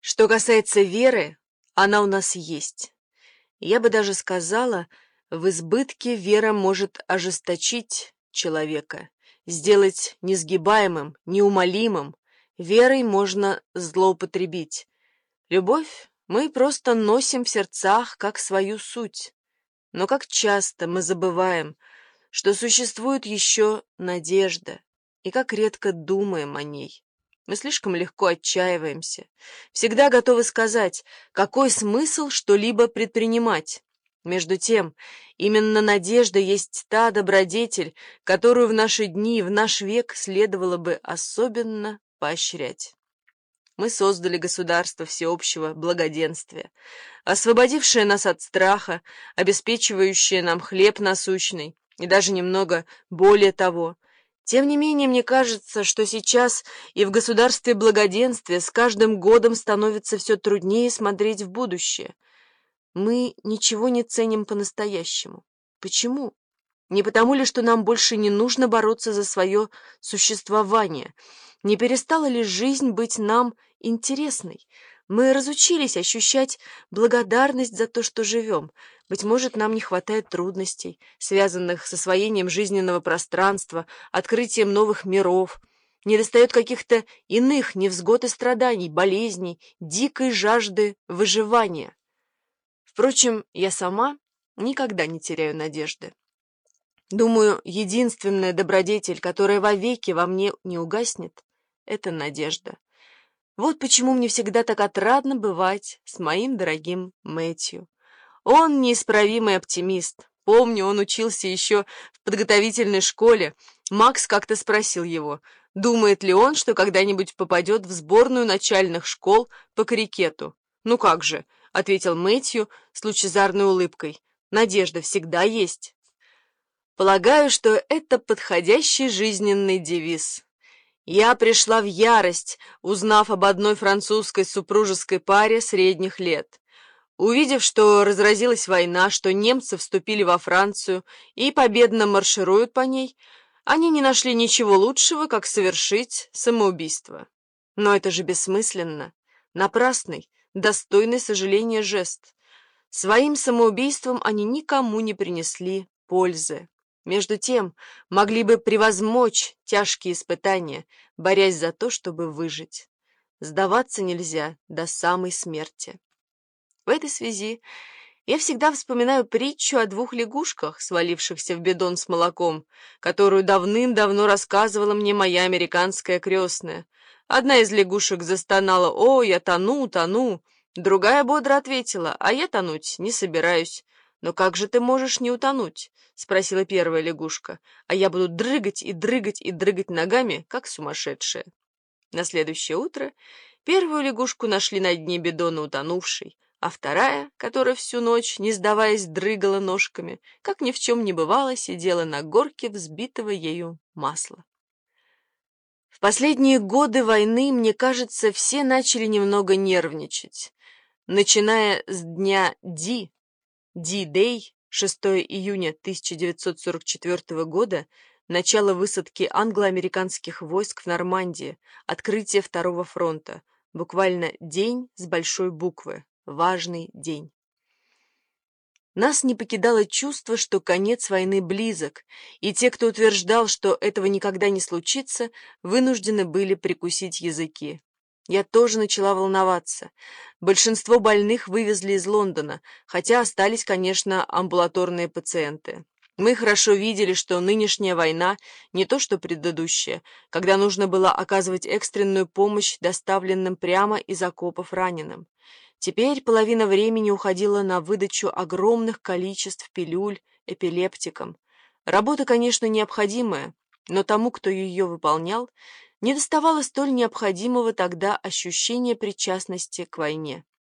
Что касается веры, она у нас есть. Я бы даже сказала, в избытке вера может ожесточить человека, сделать несгибаемым, неумолимым. Верой можно злоупотребить. Любовь мы просто носим в сердцах как свою суть. Но как часто мы забываем, что существует еще надежда, и как редко думаем о ней. Мы слишком легко отчаиваемся, всегда готовы сказать, какой смысл что-либо предпринимать. Между тем, именно надежда есть та добродетель, которую в наши дни и в наш век следовало бы особенно поощрять. Мы создали государство всеобщего благоденствия, освободившее нас от страха, обеспечивающее нам хлеб насущный, и даже немного более того. Тем не менее, мне кажется, что сейчас и в государстве благоденствия с каждым годом становится все труднее смотреть в будущее. Мы ничего не ценим по-настоящему. Почему? Не потому ли, что нам больше не нужно бороться за свое существование? Не перестала ли жизнь быть нам интересной? Мы разучились ощущать благодарность за то, что живем. Быть может, нам не хватает трудностей, связанных с освоением жизненного пространства, открытием новых миров. Недостает каких-то иных невзгод и страданий, болезней, дикой жажды выживания. Впрочем, я сама никогда не теряю надежды. Думаю, единственная добродетель, которая вовеки во мне не угаснет, — это надежда. Вот почему мне всегда так отрадно бывать с моим дорогим Мэтью. Он неисправимый оптимист. Помню, он учился еще в подготовительной школе. Макс как-то спросил его, думает ли он, что когда-нибудь попадет в сборную начальных школ по крикету. «Ну как же», — ответил Мэтью с лучезарной улыбкой, — «надежда всегда есть». Полагаю, что это подходящий жизненный девиз. Я пришла в ярость, узнав об одной французской супружеской паре средних лет. Увидев, что разразилась война, что немцы вступили во Францию и победно маршируют по ней, они не нашли ничего лучшего, как совершить самоубийство. Но это же бессмысленно, напрасный, достойный сожаления жест. Своим самоубийством они никому не принесли пользы. Между тем, могли бы превозмочь тяжкие испытания, борясь за то, чтобы выжить. Сдаваться нельзя до самой смерти. В этой связи я всегда вспоминаю притчу о двух лягушках, свалившихся в бидон с молоком, которую давным-давно рассказывала мне моя американская крестная. Одна из лягушек застонала: «О, я тону, тону!» Другая бодро ответила: «А я тонуть не собираюсь». «Но как же ты можешь не утонуть?» — спросила первая лягушка. «А я буду дрыгать и дрыгать и дрыгать ногами, как сумасшедшая». На следующее утро первую лягушку нашли на дне бидона утонувшей, а вторая, которая всю ночь, не сдаваясь, дрыгала ножками, как ни в чем не бывало, сидела на горке взбитого ею масла. В последние годы войны, мне кажется, все начали немного нервничать. Начиная с дня D-Day, 6 июня 1944 года, начало высадки англо-американских войск в Нормандии, открытие Второго фронта, буквально день с большой буквы, важный день. Нас не покидало чувство, что конец войны близок, и те, кто утверждал, что этого никогда не случится, вынуждены были прикусить языки. Я тоже начала волноваться. Большинство больных вывезли из Лондона, хотя остались, конечно, амбулаторные пациенты. Мы хорошо видели, что нынешняя война не то что предыдущая, когда нужно было оказывать экстренную помощь доставленным прямо из окопов раненым. Теперь половина времени уходила на выдачу огромных количеств пилюль эпилептикам. Работа, конечно, необходимая, но тому, кто ее выполнял, недоставало столь необходимого тогда ощущения причастности к войне.